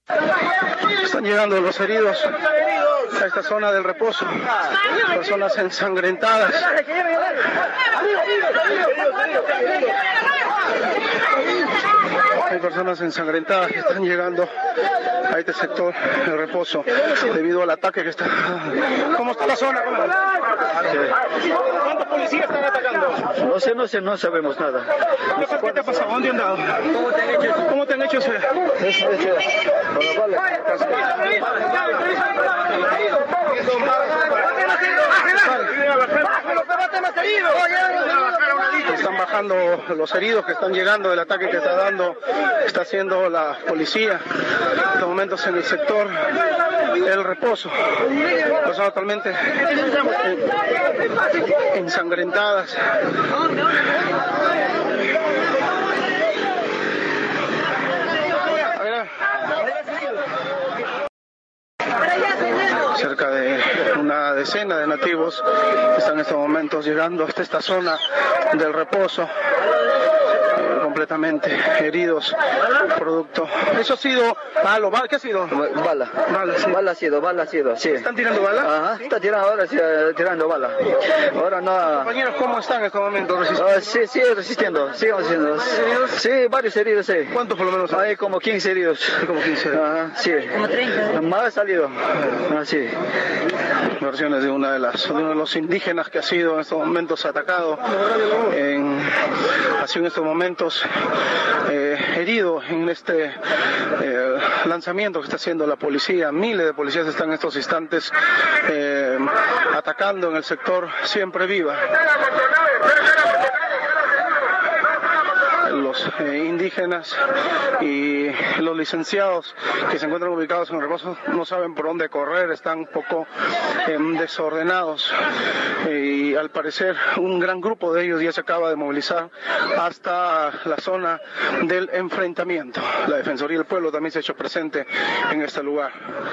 Están llegando los heridos a esta zona del reposo, personas ensangrentadas. Hay personas ensangrentadas que están llegando a este sector del reposo debido al ataque que está. ¿Cómo está la zona? ¿Cuántos policías están atacando? No sabemos nada. ¿Qué te ha pasado? ¿Dónde han dado? ¿Cómo te han hecho ese? Están bajando los heridos que están llegando del ataque que está haciendo la policía en estos momentos en el sector El Reposo. Personas totalmente ensangrentadas. Cerca de una decena de nativos están en estos momentos llegando hasta esta zona del reposo, completamente heridos, producto. ¿Eso ha sido palo? ¿Qué ha sido? Bala. Bala ha sido, sí. ¿Están tirando bala? Ajá, está tirando ahora, tirando bala. Ahora no. Compañeros, ¿cómo están en estos momentos? Sí, resistiendo, sigamos resistiendo. Sí, varios heridos, sí. ¿Cuántos por lo menos? Hay como 15 heridos. Como 15. Ajá, sí. Como 30. Más ha salido. Sí. Versiones de uno de los indígenas que ha sido en estos momentos atacado, ha sido en estos momentos herido en este lanzamiento que está haciendo la policía. Miles de policías están en estos instantes atacando en el sector Siempre Viva. Los indígenas y los licenciados que se encuentran ubicados en el reposo no saben por dónde correr, están un poco desordenados y al parecer un gran grupo de ellos ya se acaba de movilizar hasta la zona del enfrentamiento. La Defensoría del Pueblo también se ha hecho presente en este lugar.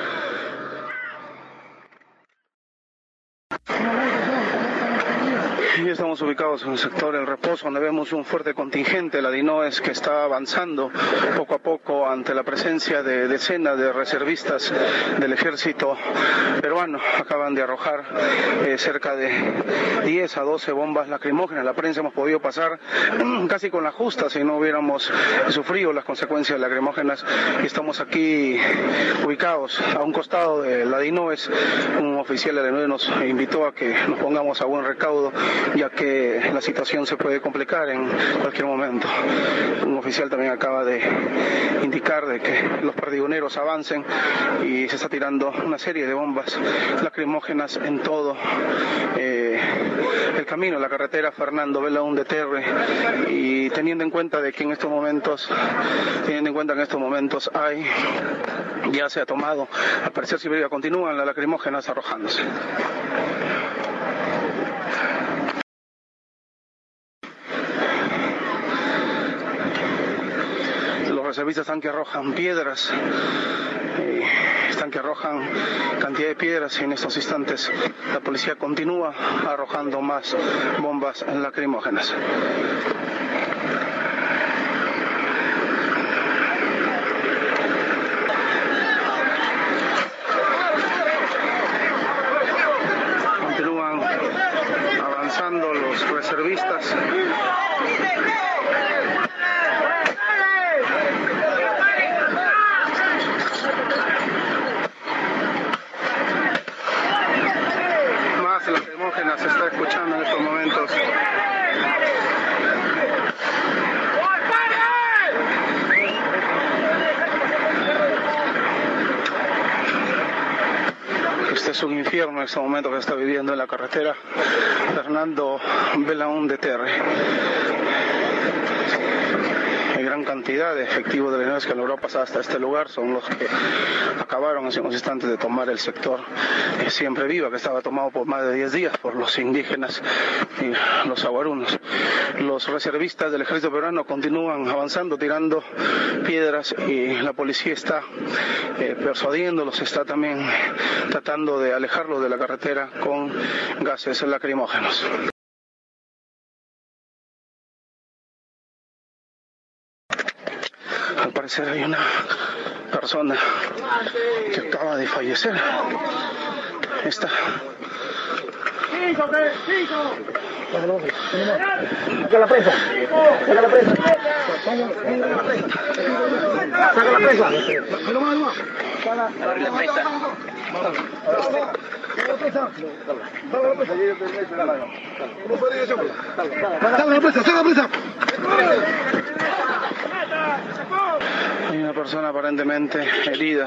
Y estamos ubicados en el sector El Reposo, donde vemos un fuerte contingente de la DINOES que está avanzando poco a poco ante la presencia de decenas de reservistas del ejército peruano. Acaban de arrojar cerca de 10 a 12 bombas lacrimógenas. La prensa hemos podido pasar casi con la justa si no hubiéramos sufrido las consecuencias lacrimógenas. Y estamos aquí ubicados a un costado de la DINOES. Un oficial de la DINOES nos invitó a que nos pongamos a buen recaudo, ya que la situación se puede complicar en cualquier momento. Un oficial también acaba de indicar de que los perdigoneros avancen y se está tirando una serie de bombas lacrimógenas en todo el camino, la carretera Fernando Belaúnde Terre, y teniendo en cuenta que en estos momentos ya se ha tomado, al parecer Siberia continúan las lacrimógenas arrojándose. Los reservistas están que arrojan piedras, están que arrojan cantidad de piedras, y en estos instantes la policía continúa arrojando más bombas lacrimógenas. Continúan avanzando los reservistas. Se está escuchando en estos momentos. Este es un infierno en este momento que se está viviendo en la carretera Fernando Belaúnde Terre. Hay gran cantidad de efectivos de legionarios que logró pasar hasta este lugar, son los que acabaron hace unos instantes de tomar el sector Siempre Viva, que estaba tomado por más de 10 días por los indígenas y los aguarunos. Los reservistas del ejército peruano continúan avanzando, tirando piedras, y la policía está persuadiéndolos, está también tratando de alejarlos de la carretera con gases lacrimógenos. Al parecer hay una persona que acaba de fallecer. Está. Saca la presa. Saca la presa. Saca la presa. Hay una persona aparentemente herida.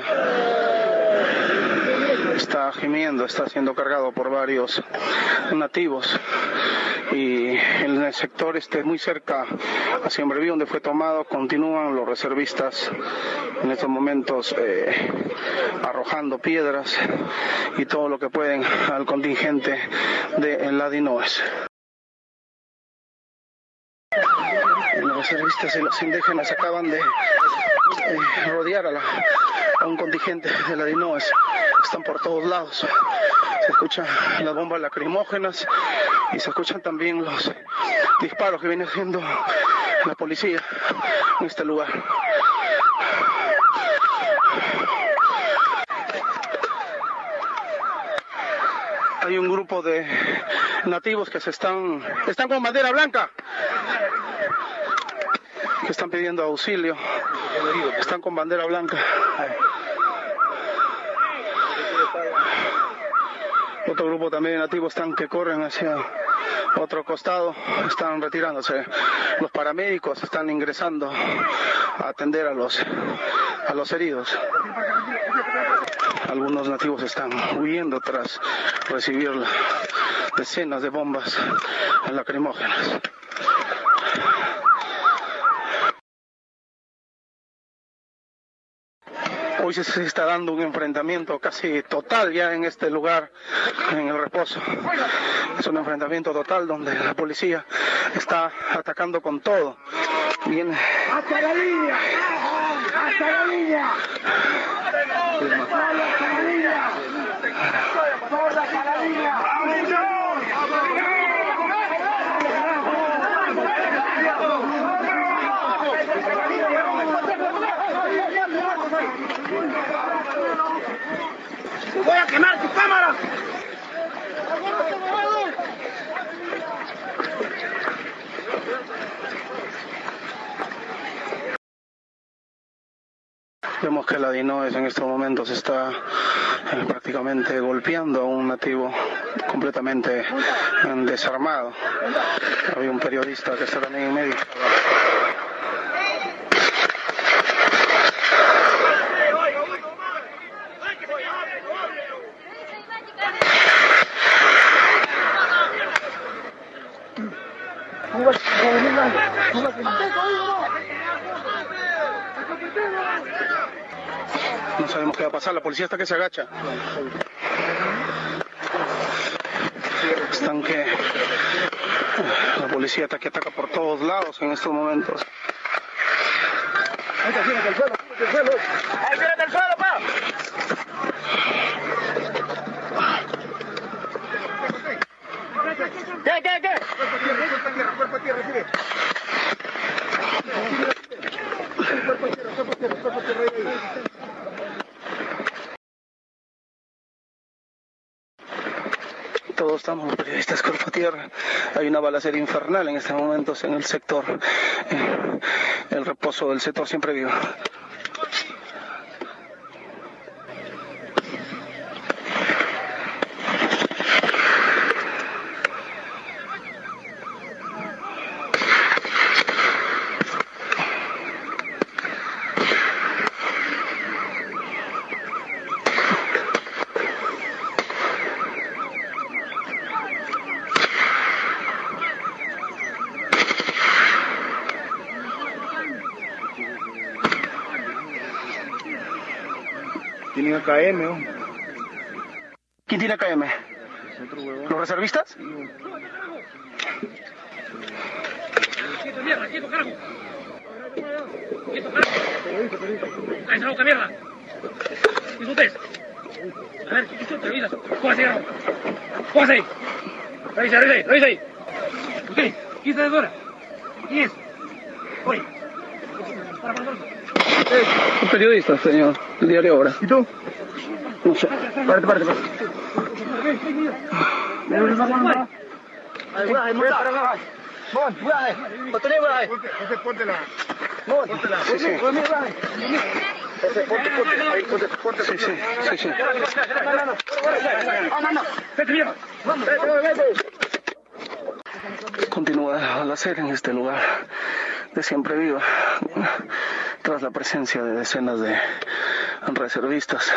Está gimiendo, está siendo cargado por varios nativos. Y en el sector muy cerca a Siembreví, donde fue tomado, continúan los reservistas en estos momentos arrojando piedras y todo lo que pueden al contingente de la DINOES. Los reservistas y los indígenas acaban de rodear a un contingente de la DINOES. Están por todos lados. Se escuchan las bombas lacrimógenas y se escuchan también los disparos que viene haciendo la policía en este lugar. Hay un grupo de nativos que están con bandera blanca, que están pidiendo auxilio. Están con bandera blanca. Otro grupo también de nativos que corren hacia otro costado, están retirándose. Los paramédicos están ingresando a atender a los heridos. Algunos nativos están huyendo tras recibir decenas de bombas lacrimógenas. Hoy se está dando un enfrentamiento casi total ya en este lugar, en el reposo. Es un enfrentamiento total donde la policía está atacando con todo. Viene. ¡Hasta la línea! ¡Hasta la línea! ¡Hasta la línea! ¡Hasta la línea! ¡Voy a quemar tu cámara! Vemos que la DINOES en estos momentos está prácticamente golpeando a un nativo completamente desarmado. Había un periodista que está también en medio. No sabemos qué va a pasar, la policía está que se agacha. La policía está que ataca por todos lados en estos momentos. ¡Tírate al suelo! ¡Tírate al suelo, pa! ¿Qué? Cuerpo a tierra, sigue. Cuerpo a tierra. Todos estamos los periodistas cuerpo a tierra. Hay una balacera infernal en estos momentos en el sector, el reposo del sector Siembreví. Tienen AKM, ¿no? ¿Quién tiene AKM? ¿Los reservistas? ¡Quieto, mierda! ¡Quieto, carajo! ¡Quieto, carajo! ¡Cállate la boca, mierda! ¿Qué es usted? A ver, ¿qué te revisas? ¡Póngase, carajo! ¡Póngase ahí! ¡Revisa ahí! ¿Usted? ¿Quién está de fuera? ¿Quién es? ¡Oye! ¡Para! Soy periodista, señor, el diario Hora. ¿Y tú? No sé. Párate. Sí. Continúa la balacera en este lugar de Siempre Viva, tras la presencia de decenas de reservistas.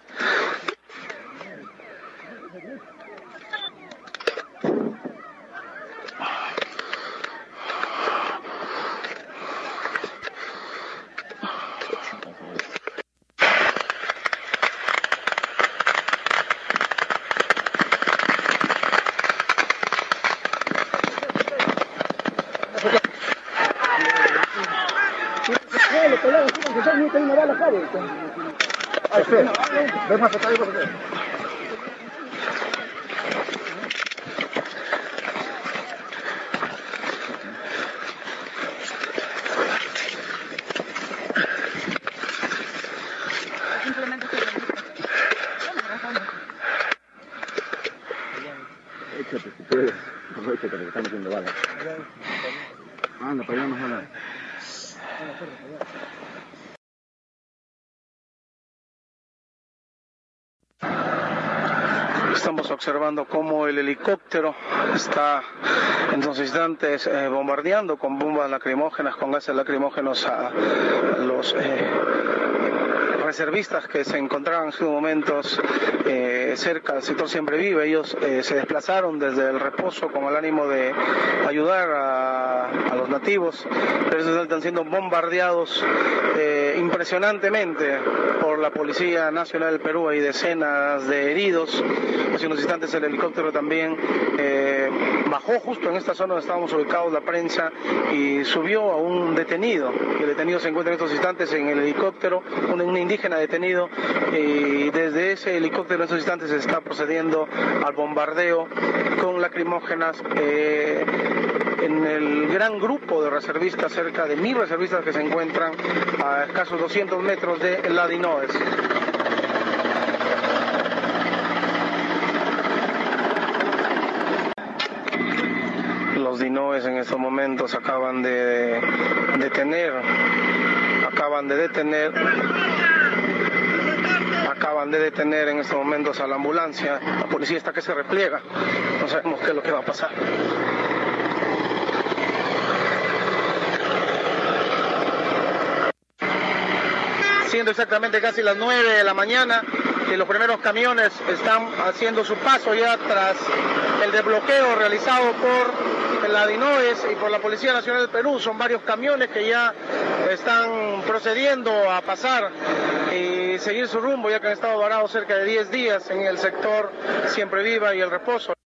Échate si puedes, échate que están metiendo balas. Anda, para allá no jala. Estamos observando cómo el helicóptero está en estos instantes bombardeando con bombas lacrimógenas, con gases lacrimógenos a los reservistas que se encontraban en sus momentos cerca del sector Siempre Viva. Ellos se desplazaron desde el reposo con el ánimo de ayudar a los nativos, pero ellos están siendo bombardeados impresionantemente por la Policía Nacional del Perú. Hay decenas de heridos. Hace unos instantes el helicóptero también bajó justo en esta zona donde estábamos ubicados la prensa y subió a un detenido. El detenido se encuentra en estos instantes en el helicóptero, un indígena detenido, y desde ese helicóptero en estos instantes se está procediendo al bombardeo con lacrimógenas en el gran grupo de reservistas, cerca de 1000 reservistas que se encuentran a escasos 200 metros de la Dinoes. Los Dinoes en estos momentos acaban de detener en estos momentos a la ambulancia. La policía está que se repliega. No sabemos qué es lo que va a pasar. Siendo exactamente casi las 9 de la mañana, y los primeros camiones están haciendo su paso ya tras el desbloqueo realizado por la Dinoes y por la Policía Nacional del Perú. Son varios camiones que ya están procediendo a pasar y seguir su rumbo, ya que han estado varados cerca de 10 días en el sector Siempre Viva y El Reposo.